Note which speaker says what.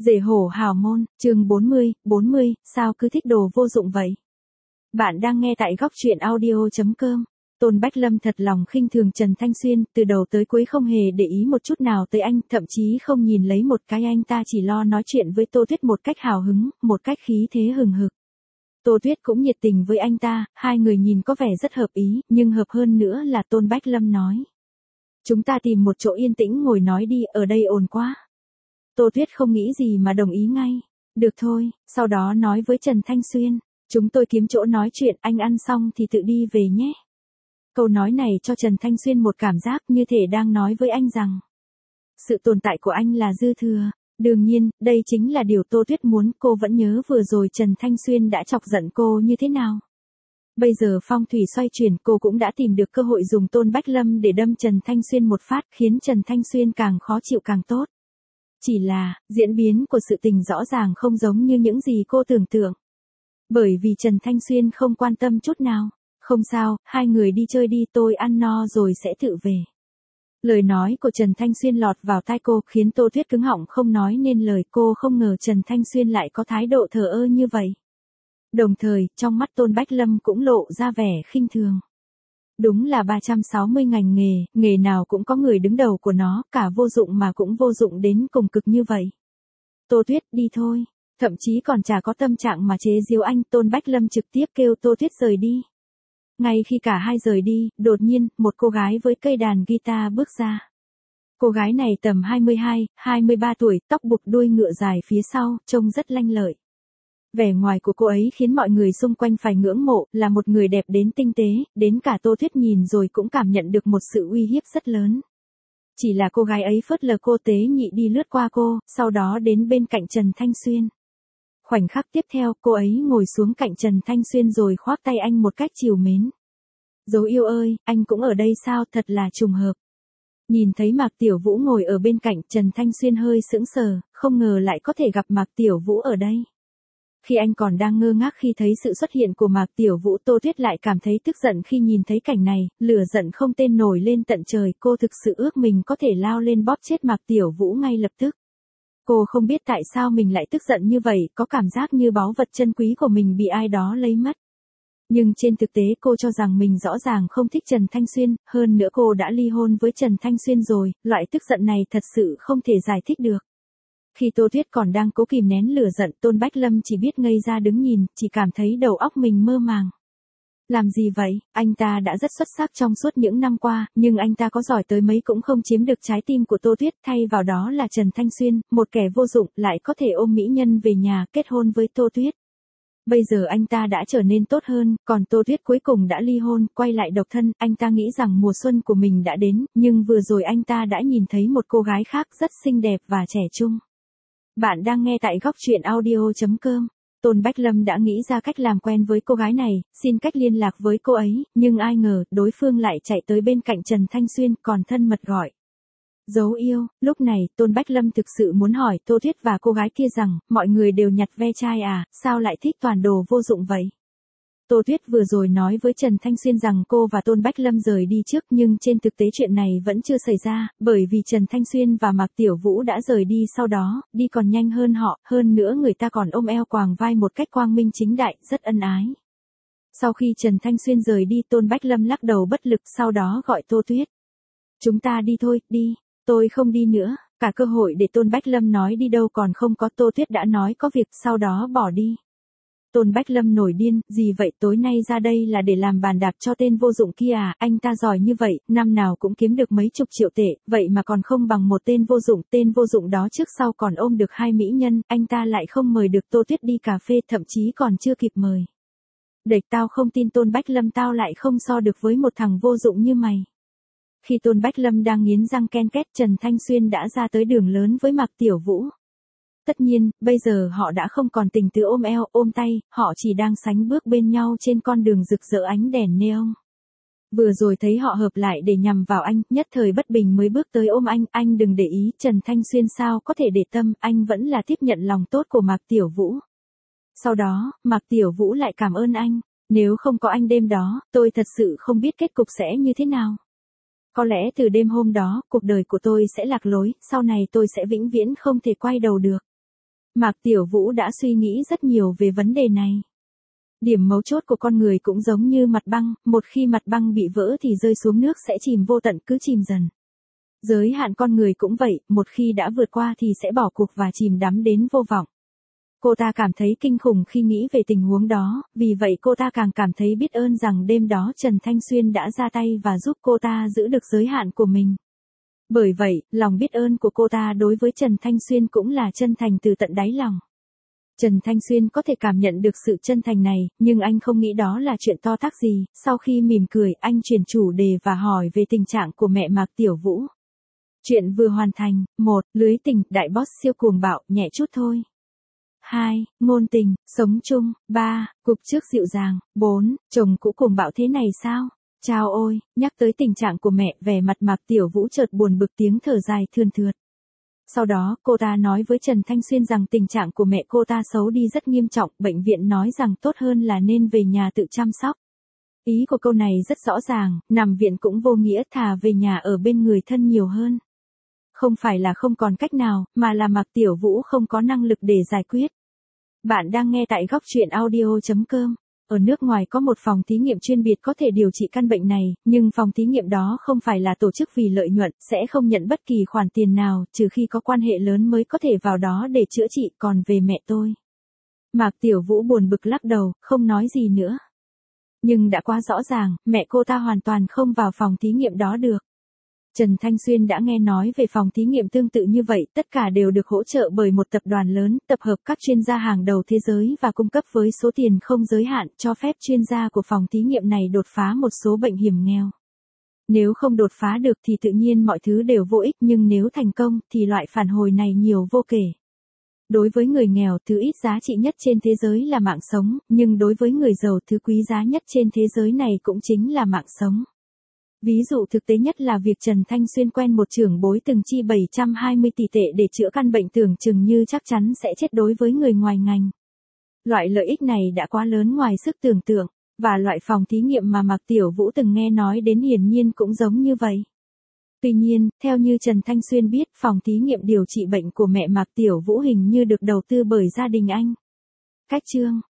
Speaker 1: Rể hổ hào môn, chương 40, sao cứ thích đồ vô dụng vậy? Bạn đang nghe tại góc truyện audio.com. Tôn Bách Lâm thật lòng khinh thường Trần Thanh Xuyên, từ đầu tới cuối không hề để ý một chút nào tới anh, thậm chí không nhìn lấy một cái, anh ta chỉ lo nói chuyện với Tô Tuyết một cách hào hứng, một cách khí thế hừng hực. Tô Tuyết cũng nhiệt tình với anh ta, hai người nhìn có vẻ rất hợp ý, nhưng hợp hơn nữa là Tôn Bách Lâm nói. Chúng ta tìm một chỗ yên tĩnh ngồi nói đi, ở đây ồn quá. Tô Tuyết không nghĩ gì mà đồng ý ngay. Được thôi, sau đó nói với Trần Thanh Xuyên, chúng tôi kiếm chỗ nói chuyện, anh ăn xong thì tự đi về nhé. Câu nói này cho Trần Thanh Xuyên một cảm giác như thể đang nói với anh rằng, sự tồn tại của anh là dư thừa. Đương nhiên, đây chính là điều Tô Tuyết muốn. Cô vẫn nhớ vừa rồi Trần Thanh Xuyên đã chọc giận cô như thế nào. Bây giờ phong thủy xoay chuyển, cô cũng đã tìm được cơ hội dùng Tôn Bách Lâm để đâm Trần Thanh Xuyên một phát, khiến Trần Thanh Xuyên càng khó chịu càng tốt. Chỉ là, diễn biến của sự tình rõ ràng không giống như những gì cô tưởng tượng. Bởi vì Trần Thanh Xuyên không quan tâm chút nào. Không sao, hai người đi chơi đi, tôi ăn no rồi sẽ tự về. Lời nói của Trần Thanh Xuyên lọt vào tai cô, khiến Tô Tuyết cứng họng không nói nên lời. Cô không ngờ Trần Thanh Xuyên lại có thái độ thờ ơ như vậy. Đồng thời, trong mắt Tôn Bách Lâm cũng lộ ra vẻ khinh thường. Đúng là 360 ngành nghề, nghề nào cũng có người đứng đầu của nó, cả vô dụng mà cũng vô dụng đến cùng cực như vậy. Tô Tuyết, đi thôi. Thậm chí còn chả có tâm trạng mà chế giễu anh, Tôn Bách Lâm trực tiếp kêu Tô Tuyết rời đi. Ngay khi cả hai rời đi, đột nhiên, một cô gái với cây đàn guitar bước ra. Cô gái này tầm 22, 23 tuổi, tóc buộc đuôi ngựa dài phía sau, trông rất lanh lợi. Vẻ ngoài của cô ấy khiến mọi người xung quanh phải ngưỡng mộ, là một người đẹp đến tinh tế, đến cả Tô Tuyết nhìn rồi cũng cảm nhận được một sự uy hiếp rất lớn. Chỉ là cô gái ấy phớt lờ cô, tế nhị đi lướt qua cô, sau đó đến bên cạnh Trần Thanh Xuyên. Khoảnh khắc tiếp theo, cô ấy ngồi xuống cạnh Trần Thanh Xuyên rồi khoác tay anh một cách trìu mến. Dấu yêu ơi, anh cũng ở đây sao, thật là trùng hợp. Nhìn thấy Mạc Tiểu Vũ ngồi ở bên cạnh, Trần Thanh Xuyên hơi sững sờ, không ngờ lại có thể gặp Mạc Tiểu Vũ ở đây. Khi anh còn đang ngơ ngác khi thấy sự xuất hiện của Mạc Tiểu Vũ, Tô Tuyết lại cảm thấy tức giận khi nhìn thấy cảnh này, lửa giận không tên nổi lên tận trời. Cô thực sự ước mình có thể lao lên bóp chết Mạc Tiểu Vũ ngay lập tức. Cô không biết tại sao mình lại tức giận như vậy, có cảm giác như báu vật chân quý của mình bị ai đó lấy mất. Nhưng trên thực tế cô cho rằng mình rõ ràng không thích Trần Thanh Xuyên, hơn nữa cô đã ly hôn với Trần Thanh Xuyên rồi, loại tức giận này thật sự không thể giải thích được. Khi Tô Tuyết còn đang cố kìm nén lửa giận, Tôn Bách Lâm chỉ biết ngây ra đứng nhìn, chỉ cảm thấy đầu óc mình mơ màng. Làm gì vậy, anh ta đã rất xuất sắc trong suốt những năm qua, nhưng anh ta có giỏi tới mấy cũng không chiếm được trái tim của Tô Tuyết, thay vào đó là Trần Thanh Xuyên, một kẻ vô dụng, lại có thể ôm mỹ nhân về nhà, kết hôn với Tô Tuyết. Bây giờ anh ta đã trở nên tốt hơn, còn Tô Tuyết cuối cùng đã ly hôn, quay lại độc thân, anh ta nghĩ rằng mùa xuân của mình đã đến, nhưng vừa rồi anh ta đã nhìn thấy một cô gái khác rất xinh đẹp và trẻ trung. Bạn đang nghe tại góc truyện audio.com. Tôn Bách Lâm đã nghĩ ra cách làm quen với cô gái này, xin cách liên lạc với cô ấy, nhưng ai ngờ, đối phương lại chạy tới bên cạnh Trần Thanh Xuyên, còn thân mật gọi. Dấu yêu. Lúc này, Tôn Bách Lâm thực sự muốn hỏi Tô Tuyết và cô gái kia rằng, mọi người đều nhặt ve chai à, sao lại thích toàn đồ vô dụng vậy? Tô Tuyết vừa rồi nói với Trần Thanh Xuyên rằng cô và Tôn Bách Lâm rời đi trước, nhưng trên thực tế chuyện này vẫn chưa xảy ra, bởi vì Trần Thanh Xuyên và Mạc Tiểu Vũ đã rời đi sau đó, đi còn nhanh hơn họ, hơn nữa người ta còn ôm eo quàng vai một cách quang minh chính đại, rất ân ái. Sau khi Trần Thanh Xuyên rời đi, Tôn Bách Lâm lắc đầu bất lực, sau đó gọi Tô Tuyết. Chúng ta đi thôi, đi. Tôi không đi nữa. Cả cơ hội để Tôn Bách Lâm nói đi đâu còn không có, Tô Tuyết đã nói có việc, sau đó bỏ đi. Tôn Bách Lâm nổi điên, gì vậy, tối nay ra đây là để làm bàn đạp cho tên vô dụng kia à, anh ta giỏi như vậy, năm nào cũng kiếm được mấy chục triệu tệ, vậy mà còn không bằng một tên vô dụng đó trước sau còn ôm được hai mỹ nhân, anh ta lại không mời được Tô Tuyết đi cà phê, thậm chí còn chưa kịp mời. Đệch, tao không tin Tôn Bách Lâm tao lại không so được với một thằng vô dụng như mày. Khi Tôn Bách Lâm đang nghiến răng ken két, Trần Thanh Xuyên đã ra tới đường lớn với Mạc Tiểu Vũ. Tất nhiên, bây giờ họ đã không còn tình tứ ôm eo, ôm tay, họ chỉ đang sánh bước bên nhau trên con đường rực rỡ ánh đèn neon. Vừa rồi thấy họ hợp lại để nhằm vào anh, nhất thời bất bình mới bước tới ôm anh đừng để ý, Trần Thanh Xuyên sao có thể để tâm, anh vẫn là tiếp nhận lòng tốt của Mạc Tiểu Vũ. Sau đó, Mạc Tiểu Vũ lại cảm ơn anh, nếu không có anh đêm đó, tôi thật sự không biết kết cục sẽ như thế nào. Có lẽ từ đêm hôm đó, cuộc đời của tôi sẽ lạc lối, sau này tôi sẽ vĩnh viễn không thể quay đầu được. Mạc Tiểu Vũ đã suy nghĩ rất nhiều về vấn đề này. Điểm mấu chốt của con người cũng giống như mặt băng, một khi mặt băng bị vỡ thì rơi xuống nước sẽ chìm vô tận, cứ chìm dần. Giới hạn con người cũng vậy, một khi đã vượt qua thì sẽ bỏ cuộc và chìm đắm đến vô vọng. Cô ta cảm thấy kinh khủng khi nghĩ về tình huống đó, vì vậy cô ta càng cảm thấy biết ơn rằng đêm đó Trần Thanh Xuyên đã ra tay và giúp cô ta giữ được giới hạn của mình. Bởi vậy, lòng biết ơn của cô ta đối với Trần Thanh Xuyên cũng là chân thành từ tận đáy lòng. Trần Thanh Xuyên có thể cảm nhận được sự chân thành này, nhưng anh không nghĩ đó là chuyện to tát gì. Sau khi mỉm cười, anh chuyển chủ đề và hỏi về tình trạng của mẹ Mạc Tiểu Vũ. Chuyện vừa hoàn thành. 1. Lưới tình, đại boss siêu cuồng bạo, nhẹ chút thôi. 2. Ngôn tình, sống chung. 3. Cục trước dịu dàng. 4. Chồng cũ cuồng bạo thế này sao? Chao ôi, nhắc tới tình trạng của mẹ, vẻ mặt Mạc Tiểu Vũ chợt buồn bực, tiếng thở dài thườn thượt. Sau đó, cô ta nói với Trần Thanh Xuyên rằng tình trạng của mẹ cô ta xấu đi rất nghiêm trọng, bệnh viện nói rằng tốt hơn là nên về nhà tự chăm sóc. Ý của câu này rất rõ ràng, nằm viện cũng vô nghĩa, thà về nhà ở bên người thân nhiều hơn. Không phải là không còn cách nào, mà là Mạc Tiểu Vũ không có năng lực để giải quyết. Bạn đang nghe tại Góc Chuyện Audio.com. Ở nước ngoài có một phòng thí nghiệm chuyên biệt có thể điều trị căn bệnh này, nhưng phòng thí nghiệm đó không phải là tổ chức vì lợi nhuận, sẽ không nhận bất kỳ khoản tiền nào, trừ khi có quan hệ lớn mới có thể vào đó để chữa trị. Còn về mẹ tôi, Mạc Tiểu Vũ buồn bực lắc đầu, không nói gì nữa. Nhưng đã quá rõ ràng, mẹ cô ta hoàn toàn không vào phòng thí nghiệm đó được. Trần Thanh Xuyên đã nghe nói về phòng thí nghiệm tương tự như vậy, tất cả đều được hỗ trợ bởi một tập đoàn lớn, tập hợp các chuyên gia hàng đầu thế giới và cung cấp với số tiền không giới hạn, cho phép chuyên gia của phòng thí nghiệm này đột phá một số bệnh hiểm nghèo. Nếu không đột phá được thì tự nhiên mọi thứ đều vô ích, nhưng nếu thành công thì loại phản hồi này nhiều vô kể. Đối với người nghèo, thứ ít giá trị nhất trên thế giới là mạng sống, nhưng đối với người giàu, thứ quý giá nhất trên thế giới này cũng chính là mạng sống. Ví dụ thực tế nhất là việc Trần Thanh Xuyên quen một trưởng bối từng chi 720 tỷ tệ để chữa căn bệnh tưởng chừng như chắc chắn sẽ chết đối với người ngoài ngành. Loại lợi ích này đã quá lớn ngoài sức tưởng tượng, và loại phòng thí nghiệm mà Mạc Tiểu Vũ từng nghe nói đến hiển nhiên cũng giống như vậy. Tuy nhiên, theo như Trần Thanh Xuyên biết, phòng thí nghiệm điều trị bệnh của mẹ Mạc Tiểu Vũ hình như được đầu tư bởi gia đình anh. Cách chương